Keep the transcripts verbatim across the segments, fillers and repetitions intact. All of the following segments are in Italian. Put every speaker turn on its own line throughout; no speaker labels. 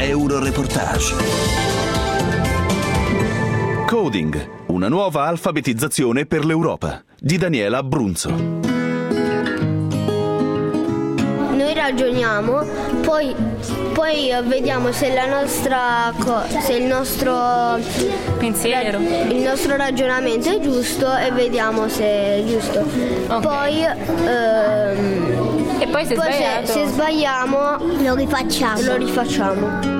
Euroreportage. Coding, una nuova alfabetizzazione per l'Europa, di Daniela Abrunzo.
Noi ragioniamo, poi, poi vediamo se la nostra co- se il nostro
pensiero,
ra- il nostro ragionamento è giusto e vediamo se è giusto.
Okay.
Poi ehm,
e poi se,
poi
sbagliato...
se, se sbagliamo
lo rifacciamo.
Lo rifacciamo.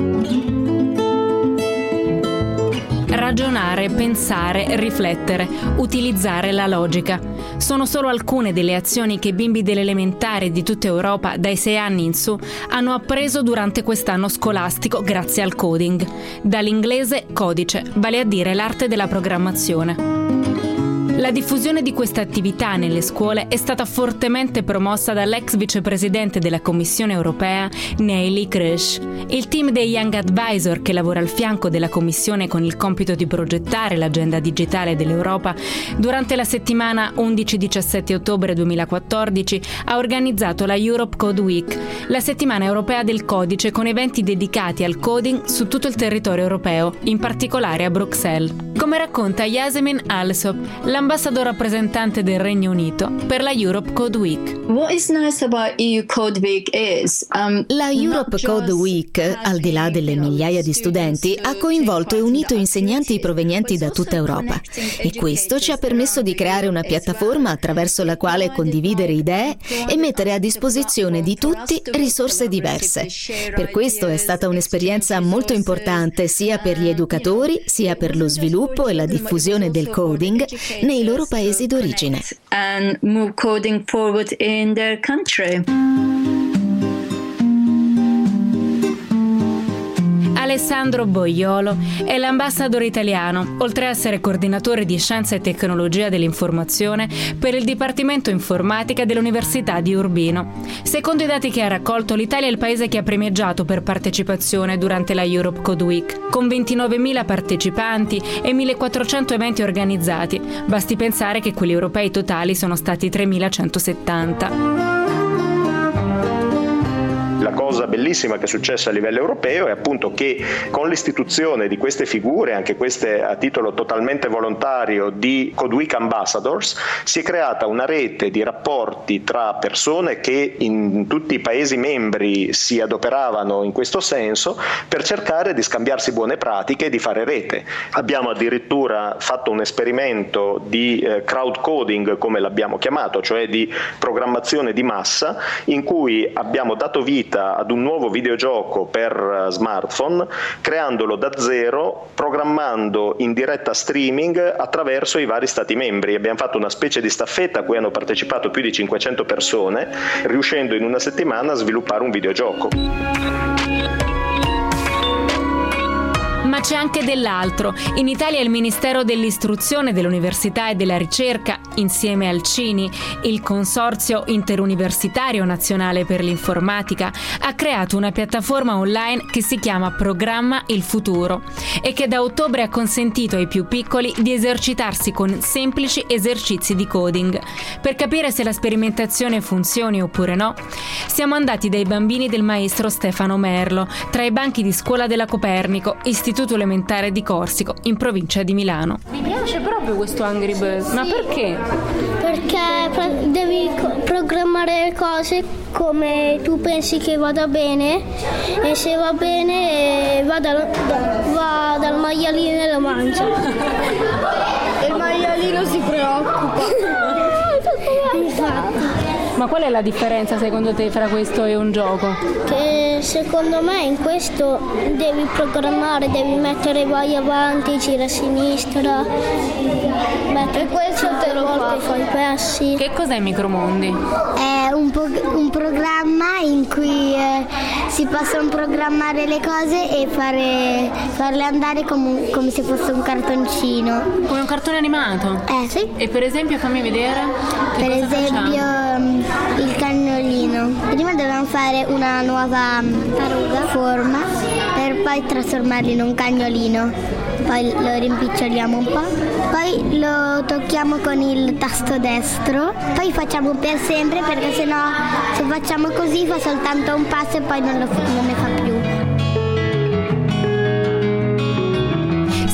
Ragionare, pensare, riflettere, utilizzare la logica. Sono solo alcune delle azioni che i bimbi delle elementari di tutta Europa, dai sei anni in su, hanno appreso durante quest'anno scolastico grazie al coding. Dall'inglese codice, vale a dire l'arte della programmazione. La diffusione di questa attività nelle scuole è stata fortemente promossa dall'ex vicepresidente della Commissione europea, Neelie Kroes. Il team dei Young Advisor, che lavora al fianco della Commissione con il compito di progettare l'agenda digitale dell'Europa, durante la settimana undici diciassette ottobre duemilaquattordici ha organizzato la Europe Code Week, la settimana europea del codice, con eventi dedicati al coding su tutto il territorio europeo, in particolare a Bruxelles. Come racconta Yasemin Alsop, l'ambassador rappresentante del Regno Unito per la Europe Code Week.
What is nice about E U Code Week is, um,
la Europe Code Week, al di là delle migliaia di studenti, ha coinvolto e unito insegnanti provenienti da tutta Europa. E questo ci ha permesso di creare una piattaforma attraverso la quale condividere idee e mettere a disposizione di tutti risorse diverse. Per questo è stata un'esperienza molto importante sia per gli educatori, sia per lo sviluppo e la diffusione del coding nei loro paesi d'origine.
And move coding forward in their country.
Alessandro Boiolo è l'ambassador italiano, oltre a essere coordinatore di Scienza e Tecnologia dell'Informazione per il Dipartimento Informatica dell'Università di Urbino. Secondo i dati che ha raccolto, l'Italia è il paese che ha primeggiato per partecipazione durante la Europe Code Week, con ventinovemila partecipanti e millequattrocento eventi organizzati. Basti pensare che quelli europei totali sono stati tremilacentosettanta.
La cosa bellissima che è successa a livello europeo è appunto che con l'istituzione di queste figure, anche queste a titolo totalmente volontario, di Code Week Ambassadors, si è creata una rete di rapporti tra persone che in tutti i Paesi membri si adoperavano in questo senso per cercare di scambiarsi buone pratiche e di fare rete. Abbiamo addirittura fatto un esperimento di eh, crowd coding, come l'abbiamo chiamato, cioè di programmazione di massa, in cui abbiamo dato vita ad un nuovo videogioco per smartphone, creandolo da zero, programmando in diretta streaming attraverso i vari stati membri. Abbiamo fatto una specie di staffetta a cui hanno partecipato più di cinquecento persone, riuscendo in una settimana a sviluppare un videogioco.
Ma c'è anche dell'altro. In Italia il Ministero dell'Istruzione, dell'Università e della Ricerca, insieme al C I N I, il Consorzio Interuniversitario Nazionale per l'Informatica, ha creato una piattaforma online che si chiama Programma il Futuro e che da ottobre ha consentito ai più piccoli di esercitarsi con semplici esercizi di coding. Per capire se la sperimentazione funzioni oppure no, siamo andati dai bambini del maestro Stefano Merlo, tra i banchi di scuola della Copernico, istituto elementare di Corsico, in provincia di Milano.
Mi piace proprio questo Angry Birds, sì. Ma perché?
Perché devi programmare le cose come tu pensi che vada bene, e se va bene va dal, va dal maialino e lo mangia.
E il maialino si preoccupa.
Infatti.
Ma qual è la differenza secondo te fra questo e un gioco?
Che secondo me in questo devi programmare, devi mettere vai avanti, gira a sinistra,
e questo te lo fa.
Fai i passi.
Che cos'è Micromondi?
È un, po- un programma in cui eh, si possono programmare le cose e fare, farle andare come, come se fosse un cartoncino.
Come un cartone animato?
Eh sì.
E per esempio fammi vedere. Che
per
cosa
esempio
facciamo?
Il cagnolino. Prima dobbiamo fare una nuova taruga, forma, per poi trasformarlo in un cagnolino. Poi lo rimpiccioliamo un po', poi lo tocchiamo con il tasto destro, poi facciamo per sempre, perché sennò se facciamo così fa soltanto un passo e poi non, lo, non ne fa più.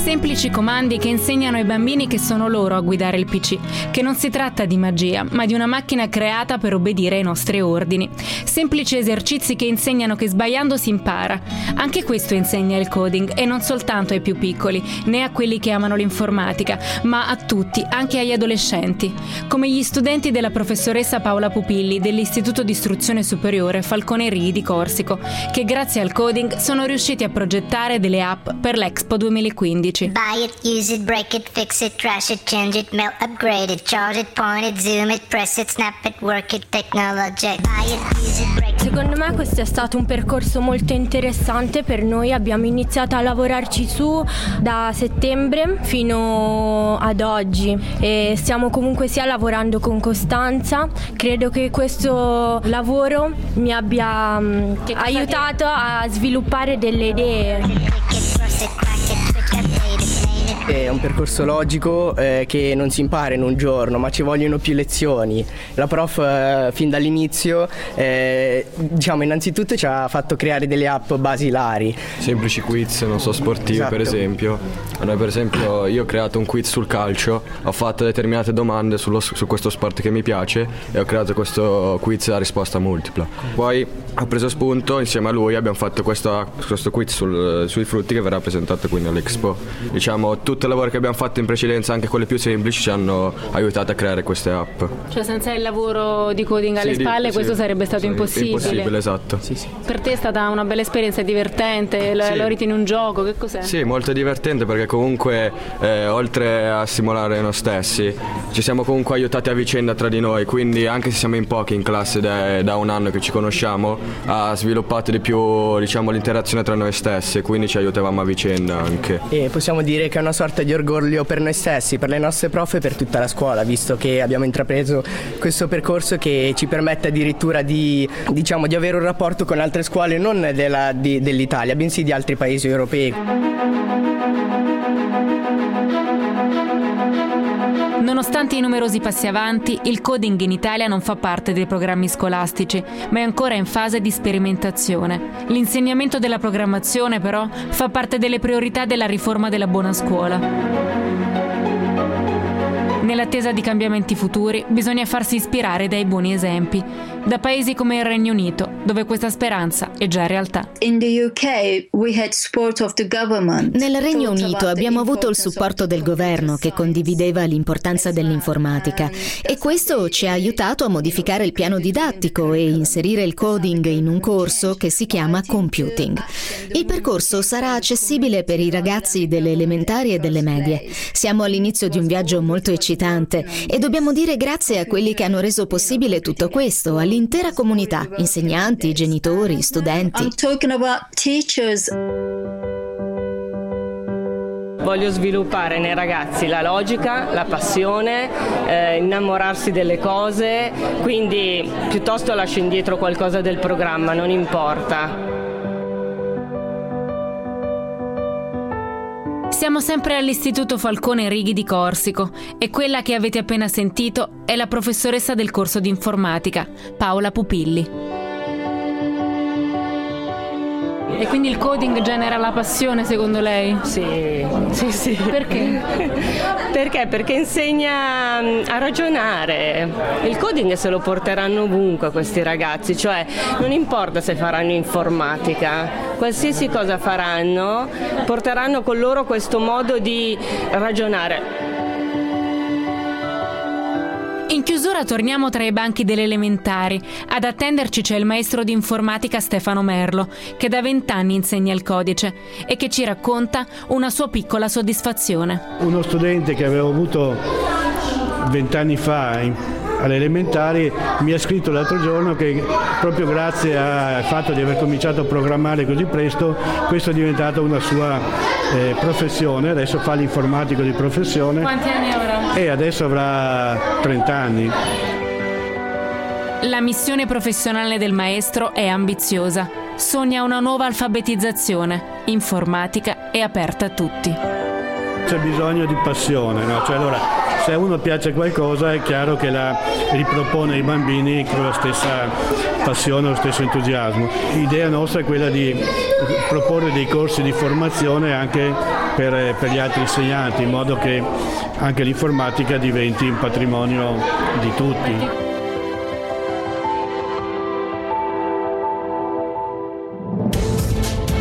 Semplici comandi che insegnano ai bambini che sono loro a guidare il P C, che non si tratta di magia, ma di una macchina creata per obbedire ai nostri ordini. Semplici esercizi che insegnano che sbagliando si impara. Anche questo insegna il coding, e non soltanto ai più piccoli, né a quelli che amano l'informatica, ma a tutti, anche agli adolescenti. Come gli studenti della professoressa Paola Pupilli dell'Istituto di Istruzione Superiore Falcone Righi di Corsico, che grazie al coding sono riusciti a progettare delle app per l'Expo duemilaquindici.
Buy it, use it, break it, fix it, trash it, change it, melt, upgrade it, charge it, point it, zoom it, press it, snap it, work it, technology. Buy it, use it, break it.
Secondo me questo è stato un percorso molto interessante per noi. Abbiamo iniziato a lavorarci su da settembre fino ad oggi e stiamo comunque sia lavorando con costanza. Credo che questo lavoro mi abbia um, aiutato a sviluppare delle idee.
È un percorso logico eh, che non si impara in un giorno, ma ci vogliono più lezioni. La prof eh, fin dall'inizio eh, diciamo innanzitutto ci ha fatto creare delle app basilari.
Semplici quiz, non so, sportivi. Esatto. Per esempio. A noi per esempio io ho creato un quiz sul calcio, ho fatto determinate domande sullo, su questo sport che mi piace e ho creato questo quiz a risposta multipla. Poi ho preso spunto, insieme a lui abbiamo fatto questo, questo quiz sul, sui frutti che verrà presentato qui all'Expo. Diciamo tutto il lavoro che abbiamo fatto in precedenza, anche quelle più semplici, ci hanno aiutato a creare queste app.
Cioè senza il lavoro di coding alle
sì,
spalle
di,
questo
sì,
sarebbe stato
sì,
impossibile.
Impossibile, esatto.
Sì, sì.
Per te è stata una bella esperienza, divertente, lo,
sì.
lo ritieni un gioco, che cos'è?
Sì, molto divertente perché comunque eh, oltre a stimolare noi stessi ci siamo comunque aiutati a vicenda tra di noi, quindi anche se siamo in pochi in classe da, da un anno che ci conosciamo, ha sviluppato di più, diciamo, l'interazione tra noi stessi, quindi ci aiutavamo a vicenda anche.
E possiamo dire che è una sorta di orgoglio per noi stessi, per le nostre prof e per tutta la scuola, visto che abbiamo intrapreso questo percorso che ci permette addirittura di, diciamo, di avere un rapporto con altre scuole non della, di, dell'Italia, bensì di altri paesi europei.
Nonostante i numerosi passi avanti, il coding in Italia non fa parte dei programmi scolastici, ma è ancora in fase di sperimentazione. L'insegnamento della programmazione, però, fa parte delle priorità della riforma della buona scuola. Nell'attesa di cambiamenti futuri, bisogna farsi ispirare dai buoni esempi, da paesi come il Regno Unito, dove questa speranza è già realtà.
In the U K we had support of the government.
Nel Regno Unito abbiamo avuto il supporto del governo che condivideva l'importanza dell'informatica e questo ci ha aiutato a modificare il piano didattico e inserire il coding in un corso che si chiama Computing. Il percorso sarà accessibile per i ragazzi delle elementari e delle medie. Siamo all'inizio di un viaggio molto eccitante e dobbiamo dire grazie a quelli che hanno reso possibile tutto questo, all'intera comunità, insegnanti, genitori, studenti.
I'm talking about teachers.
Voglio sviluppare nei ragazzi la logica, la passione, eh, innamorarsi delle cose, quindi piuttosto lascio indietro qualcosa del programma, non importa.
Siamo sempre all'Istituto Falcone Righi di Corsico e quella che avete appena sentito è la professoressa del corso di informatica, Paola Pupilli.
E quindi il coding genera la passione secondo lei?
Sì, sì, sì.
Perché?
Perché? Perché insegna a ragionare. Il coding se lo porteranno ovunque questi ragazzi, cioè non importa se faranno informatica, qualsiasi cosa faranno, porteranno con loro questo modo di ragionare.
In chiusura torniamo tra i banchi delle elementari. Ad attenderci c'è il maestro di informatica Stefano Merlo, che da vent'anni insegna il codice e che ci racconta una sua piccola soddisfazione.
Uno studente che avevo avuto vent'anni fa in, alle elementari mi ha scritto l'altro giorno che proprio grazie al fatto di aver cominciato a programmare così presto, questo è diventato una sua eh, professione. Adesso fa l'informatico di professione.
Quanti anni avrà?
E adesso avrà trenta anni.
La missione professionale del maestro è ambiziosa. Sogna una nuova alfabetizzazione. Informatica è aperta a tutti.
C'è bisogno di passione, no? Cioè, allora, se a uno piace qualcosa è chiaro che la ripropone ai bambini con la stessa passione, lo stesso entusiasmo. L'idea nostra è quella di proporre dei corsi di formazione anche per, per gli altri insegnanti, in modo che anche l'informatica diventi un patrimonio di tutti.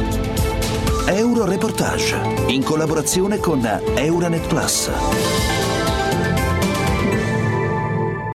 Euroreportage, in collaborazione con Euranet Plus.